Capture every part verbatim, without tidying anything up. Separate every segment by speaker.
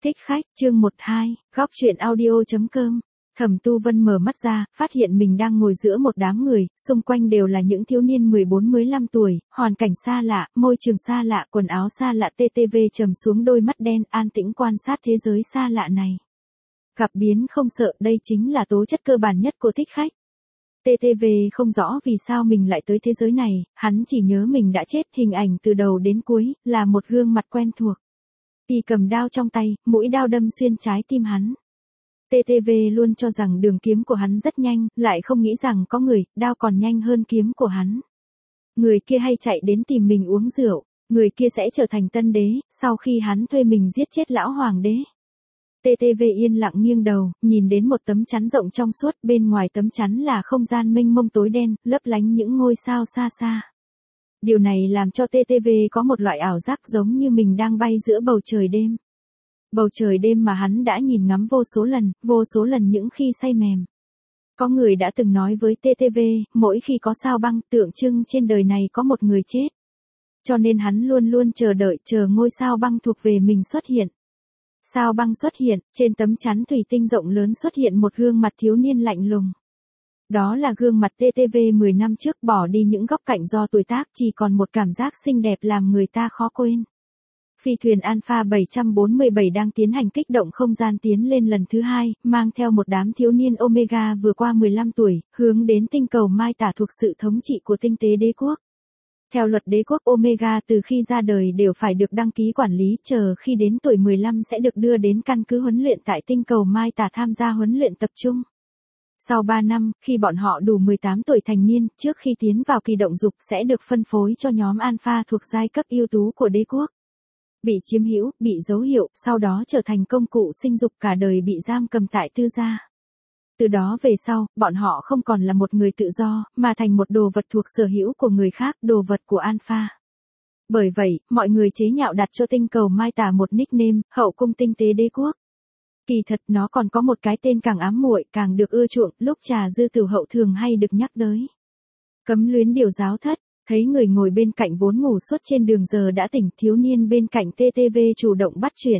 Speaker 1: Thích khách, chương một hai, góc truyện audio.com. Thẩm Tu Vân mở mắt ra, phát hiện mình đang ngồi giữa một đám người, xung quanh đều là những thiếu niên mười bốn mười lăm tuổi, hoàn cảnh xa lạ, môi trường xa lạ, quần áo xa lạ. tê tê vê trầm xuống đôi mắt đen, an tĩnh quan sát thế giới xa lạ này. Gặp biến không sợ, đây chính là tố chất cơ bản nhất của thích khách. tê tê vê không rõ vì sao mình lại tới thế giới này, hắn chỉ nhớ mình đã chết, hình ảnh từ đầu đến cuối, là một gương mặt quen thuộc. Y cầm đao trong tay, mũi đao đâm xuyên trái tim hắn. tê tê vê luôn cho rằng đường kiếm của hắn rất nhanh, lại không nghĩ rằng có người, đao còn nhanh hơn kiếm của hắn. Người kia hay chạy đến tìm mình uống rượu, người kia sẽ trở thành tân đế, sau khi hắn thuê mình giết chết lão hoàng đế. tê tê vê yên lặng nghiêng đầu, nhìn đến một tấm chắn rộng trong suốt, bên ngoài tấm chắn là không gian mênh mông tối đen, lấp lánh những ngôi sao xa xa. Điều này làm cho tê tê vê có một loại ảo giác giống như mình đang bay giữa bầu trời đêm. Bầu trời đêm mà hắn đã nhìn ngắm vô số lần, vô số lần những khi say mềm. Có người đã từng nói với tê tê vê, mỗi khi có sao băng, tượng trưng trên đời này có một người chết. Cho nên hắn luôn luôn chờ đợi, chờ ngôi sao băng thuộc về mình xuất hiện. Sao băng xuất hiện, trên tấm chắn thủy tinh rộng lớn xuất hiện một gương mặt thiếu niên lạnh lùng. Đó là gương mặt tê tê vê mười năm trước, bỏ đi những góc cạnh do tuổi tác, chỉ còn một cảm giác xinh đẹp làm người ta khó quên. Phi thuyền Alpha bảy bốn bảy đang tiến hành kích động không gian tiến lên lần thứ hai, mang theo một đám thiếu niên Omega vừa qua mười lăm tuổi, hướng đến tinh cầu Mai Tả thuộc sự thống trị của tinh tế đế quốc. Theo luật đế quốc Omega từ khi ra đời đều phải được đăng ký quản lý, chờ khi đến tuổi mười lăm sẽ được đưa đến căn cứ huấn luyện tại tinh cầu Mai Tả tham gia huấn luyện tập trung. Sau ba năm, khi bọn họ đủ mười tám tuổi thành niên, trước khi tiến vào kỳ động dục sẽ được phân phối cho nhóm Alpha thuộc giai cấp ưu tú của đế quốc. Bị chiếm hữu, bị dấu hiệu, sau đó trở thành công cụ sinh dục, cả đời bị giam cầm tại tư gia. Từ đó về sau, bọn họ không còn là một người tự do, mà thành một đồ vật thuộc sở hữu của người khác, đồ vật của Alpha. Bởi vậy, mọi người chế nhạo đặt cho tinh cầu Mai Tả một nickname, hậu cung tinh tế đế quốc. Kỳ thật nó còn có một cái tên càng ám muội, càng được ưa chuộng, lúc trà dư tiểu hậu thường hay được nhắc tới. Cấm luyến điều giáo thất. Thấy người ngồi bên cạnh vốn ngủ suốt trên đường giờ đã tỉnh, thiếu niên bên cạnh tê tê vê chủ động bắt chuyện.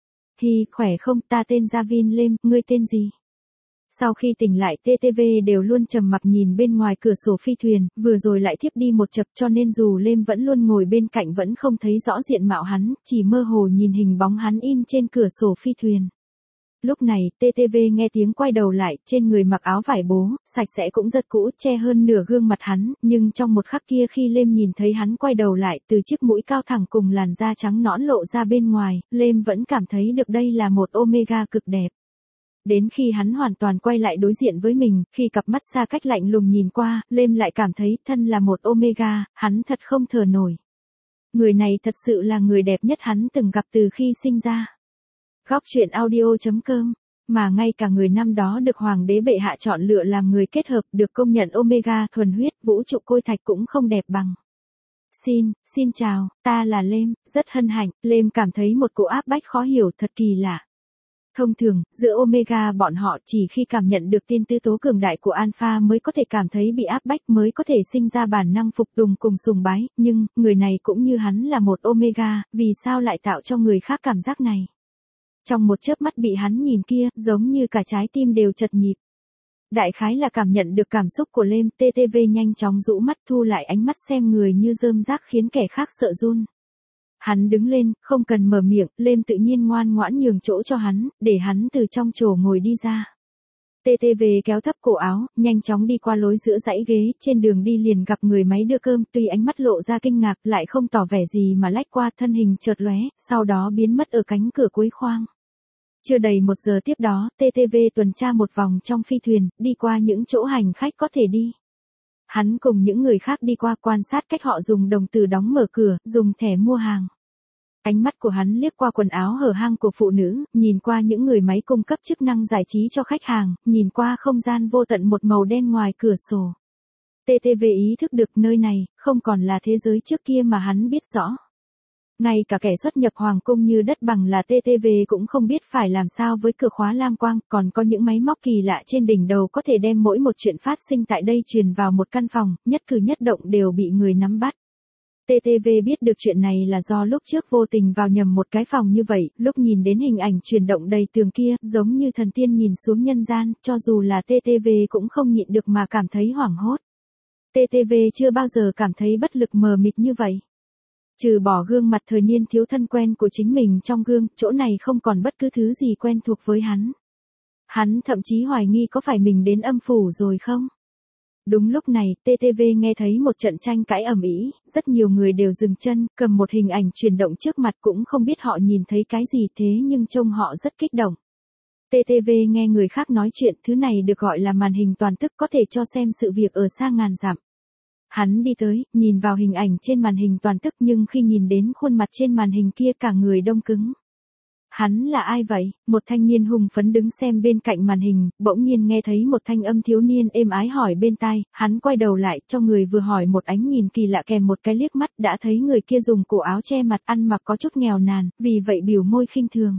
Speaker 1: Hi, khỏe không, ta tên Javin Lêm, ngươi tên gì? Sau khi tỉnh lại tê tê vê đều luôn trầm mặc nhìn bên ngoài cửa sổ phi thuyền, vừa rồi lại thiếp đi một chập cho nên dù Lêm vẫn luôn ngồi bên cạnh vẫn không thấy rõ diện mạo hắn, chỉ mơ hồ nhìn hình bóng hắn in trên cửa sổ phi thuyền. Lúc này, tê tê vê nghe tiếng quay đầu lại, trên người mặc áo vải bố, sạch sẽ cũng rất cũ, che hơn nửa gương mặt hắn, nhưng trong một khắc kia khi Lêm nhìn thấy hắn quay đầu lại, từ chiếc mũi cao thẳng cùng làn da trắng nõn lộ ra bên ngoài, Lêm vẫn cảm thấy được đây là một Omega cực đẹp. Đến khi hắn hoàn toàn quay lại đối diện với mình, khi cặp mắt xa cách lạnh lùng nhìn qua, Lêm lại cảm thấy thân là một Omega, hắn thật không thở nổi. Người này thật sự là người đẹp nhất hắn từng gặp từ khi sinh ra. Góc truyện audio.com, mà ngay cả người năm đó được hoàng đế bệ hạ chọn lựa làm người kết hợp, được công nhận Omega thuần huyết, vũ trụ côi thạch cũng không đẹp bằng. Xin, xin chào, ta là Lêm, rất hân hạnh. Lêm cảm thấy một cỗ áp bách khó hiểu, thật kỳ lạ. Thông thường, giữa Omega bọn họ chỉ khi cảm nhận được tin tư tố cường đại của Alpha mới có thể cảm thấy bị áp bách, mới có thể sinh ra bản năng phục tùng cùng sùng bái, nhưng, người này cũng như hắn là một Omega, vì sao lại tạo cho người khác cảm giác này? Trong một chớp mắt bị hắn nhìn kia, giống như cả trái tim đều chật nhịp. Đại khái là cảm nhận được cảm xúc của Lêm, tê tê vê nhanh chóng rũ mắt thu lại ánh mắt xem người như rơm rác khiến kẻ khác sợ run. Hắn đứng lên, không cần mở miệng, Lêm tự nhiên ngoan ngoãn nhường chỗ cho hắn, để hắn từ trong chỗ ngồi đi ra. tê tê vê kéo thấp cổ áo, nhanh chóng đi qua lối giữa dãy ghế, trên đường đi liền gặp người máy đưa cơm, tuy ánh mắt lộ ra kinh ngạc, lại không tỏ vẻ gì mà lách qua, thân hình chợt lóe, sau đó biến mất ở cánh cửa cuối khoang. Chưa đầy một giờ tiếp đó, tê tê vê tuần tra một vòng trong phi thuyền, đi qua những chỗ hành khách có thể đi. Hắn cùng những người khác đi qua quan sát cách họ dùng đồng từ đóng mở cửa, dùng thẻ mua hàng. Ánh mắt của hắn liếc qua quần áo hở hang của phụ nữ, nhìn qua những người máy cung cấp chức năng giải trí cho khách hàng, nhìn qua không gian vô tận một màu đen ngoài cửa sổ. tê tê vê ý thức được nơi này, không còn là thế giới trước kia mà hắn biết rõ. Ngay cả kẻ xuất nhập hoàng cung như đất bằng là tê tê vê cũng không biết phải làm sao với cửa khóa lam quang, còn có những máy móc kỳ lạ trên đỉnh đầu có thể đem mỗi một chuyện phát sinh tại đây truyền vào một căn phòng, nhất cử nhất động đều bị người nắm bắt. tê tê vê biết được chuyện này là do lúc trước vô tình vào nhầm một cái phòng như vậy, lúc nhìn đến hình ảnh chuyển động đầy tường kia, giống như thần tiên nhìn xuống nhân gian, cho dù là tê tê vê cũng không nhịn được mà cảm thấy hoảng hốt. tê tê vê chưa bao giờ cảm thấy bất lực mờ mịt như vậy. Trừ bỏ gương mặt thời niên thiếu thân quen của chính mình trong gương, chỗ này không còn bất cứ thứ gì quen thuộc với hắn. Hắn thậm chí hoài nghi có phải mình đến âm phủ rồi không? Đúng lúc này, tê tê vê nghe thấy một trận tranh cãi ầm ĩ, rất nhiều người đều dừng chân, cầm một hình ảnh chuyển động trước mặt cũng không biết họ nhìn thấy cái gì thế nhưng trông họ rất kích động. tê tê vê nghe người khác nói chuyện, thứ này được gọi là màn hình toàn tức, có thể cho xem sự việc ở xa ngàn dặm. Hắn đi tới, nhìn vào hình ảnh trên màn hình toàn tức nhưng khi nhìn đến khuôn mặt trên màn hình kia cả người đông cứng. Hắn là ai vậy? Một thanh niên hùng phấn đứng xem bên cạnh màn hình, bỗng nhiên nghe thấy một thanh âm thiếu niên êm ái hỏi bên tai, hắn quay đầu lại, cho người vừa hỏi một ánh nhìn kỳ lạ kèm một cái liếc mắt, đã thấy người kia dùng cổ áo che mặt, ăn mặc có chút nghèo nàn, vì vậy biểu môi khinh thường.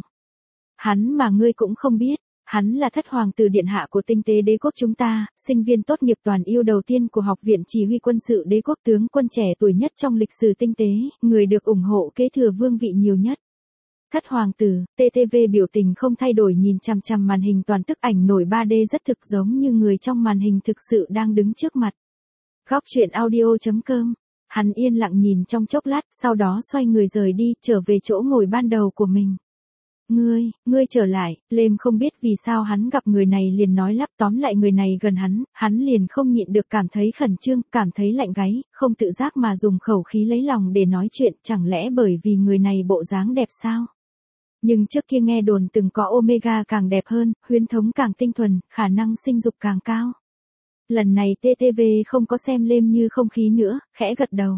Speaker 1: Hắn mà ngươi cũng không biết, hắn là thất hoàng tử điện hạ của tinh tế đế quốc chúng ta, sinh viên tốt nghiệp toàn yêu đầu tiên của học viện chỉ huy quân sự đế quốc, tướng quân trẻ tuổi nhất trong lịch sử tinh tế, người được ủng hộ kế thừa vương vị nhiều nhất. Thất hoàng tử, tê tê vê biểu tình không thay đổi nhìn chằm chằm màn hình toàn tức, ảnh nổi ba D rất thực giống như người trong màn hình thực sự đang đứng trước mặt. Góc truyện audio chấm com. Hắn yên lặng nhìn trong chốc lát, sau đó xoay người rời đi, trở về chỗ ngồi ban đầu của mình. Ngươi, ngươi trở lại, Lêm không biết vì sao hắn gặp người này liền nói lắp, tóm lại người này gần hắn, hắn liền không nhịn được cảm thấy khẩn trương, cảm thấy lạnh gáy, không tự giác mà dùng khẩu khí lấy lòng để nói chuyện, chẳng lẽ bởi vì người này bộ dáng đẹp sao? Nhưng trước kia nghe đồn từng có Omega càng đẹp hơn, huyễn thống càng tinh thuần, khả năng sinh dục càng cao. Lần này tê tê vê không có xem Lêm như không khí nữa, khẽ gật đầu.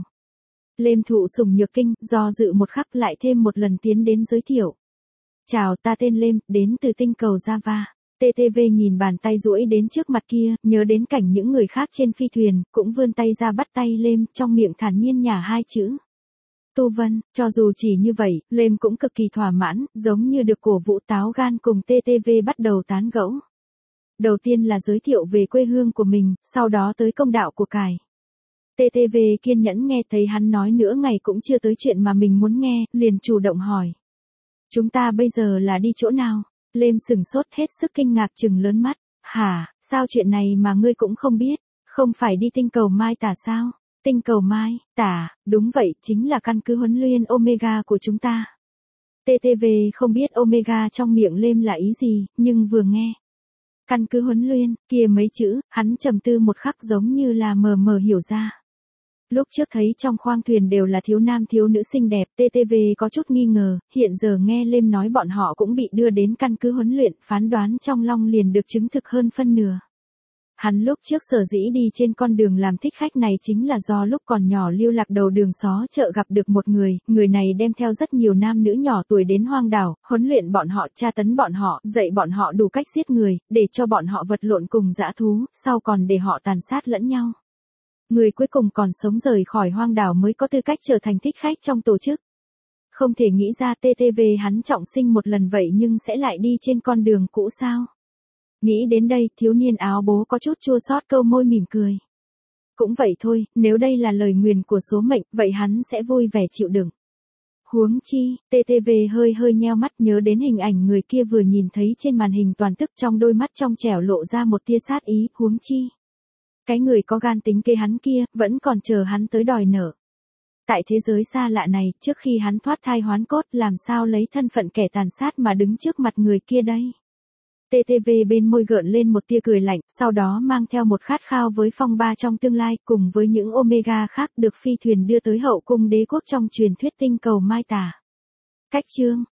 Speaker 1: Lêm thụ sủng nhược kinh, do dự một khắc lại thêm một lần tiến đến giới thiệu. Chào, ta tên Lêm, đến từ tinh cầu Java. tê tê vê nhìn bàn tay duỗi đến trước mặt kia, nhớ đến cảnh những người khác trên phi thuyền, cũng vươn tay ra bắt tay Lêm, trong miệng thản nhiên nhả hai chữ. Tu Vân, cho dù chỉ như vậy, Lêm cũng cực kỳ thỏa mãn, giống như được cổ vũ táo gan cùng tê tê vê bắt đầu tán gẫu. Đầu tiên là giới thiệu về quê hương của mình, sau đó tới công đạo của cải. tê tê vê kiên nhẫn nghe, thấy hắn nói nửa ngày cũng chưa tới chuyện mà mình muốn nghe, liền chủ động hỏi. Chúng ta bây giờ là đi chỗ nào? Lêm sửng sốt hết sức kinh ngạc trừng lớn mắt. Hả, sao chuyện này mà ngươi cũng không biết? Không phải đi tinh cầu Mai Tả sao? Tinh cầu Mai Tả, đúng vậy, chính là căn cứ huấn luyện Omega của chúng ta. tê tê vê không biết Omega trong miệng Lêm là ý gì, nhưng vừa nghe căn cứ huấn luyện kia mấy chữ, hắn trầm tư một khắc giống như là mờ mờ hiểu ra. Lúc trước thấy trong khoang thuyền đều là thiếu nam thiếu nữ xinh đẹp, tê tê vê có chút nghi ngờ, hiện giờ nghe Lêm nói bọn họ cũng bị đưa đến căn cứ huấn luyện, phán đoán trong lòng liền được chứng thực hơn phân nửa. Hắn lúc trước sở dĩ đi trên con đường làm thích khách này chính là do lúc còn nhỏ lưu lạc đầu đường xó chợ gặp được một người, người này đem theo rất nhiều nam nữ nhỏ tuổi đến hoang đảo, huấn luyện bọn họ, tra tấn bọn họ, dạy bọn họ đủ cách giết người, để cho bọn họ vật lộn cùng dã thú, sau còn để họ tàn sát lẫn nhau. Người cuối cùng còn sống rời khỏi hoang đảo mới có tư cách trở thành thích khách trong tổ chức. Không thể nghĩ ra tê tê vê hắn trọng sinh một lần vậy nhưng sẽ lại đi trên con đường cũ sao? Nghĩ đến đây, thiếu niên áo bố có chút chua xót câu môi mỉm cười. Cũng vậy thôi, nếu đây là lời nguyền của số mệnh, vậy hắn sẽ vui vẻ chịu đựng. Huống chi, tê tê vê hơi hơi nheo mắt nhớ đến hình ảnh người kia vừa nhìn thấy trên màn hình toàn tức, trong đôi mắt trong trẻo lộ ra một tia sát ý, huống chi. Cái người có gan tính kế hắn kia, vẫn còn chờ hắn tới đòi nợ. Tại thế giới xa lạ này, trước khi hắn thoát thai hoán cốt, làm sao lấy thân phận kẻ tàn sát mà đứng trước mặt người kia đây? tê tê vê bên môi gợn lên một tia cười lạnh, sau đó mang theo một khát khao với phong ba trong tương lai, cùng với những Omega khác được phi thuyền đưa tới hậu cung đế quốc trong truyền thuyết tinh cầu Mai Tả. Cách chương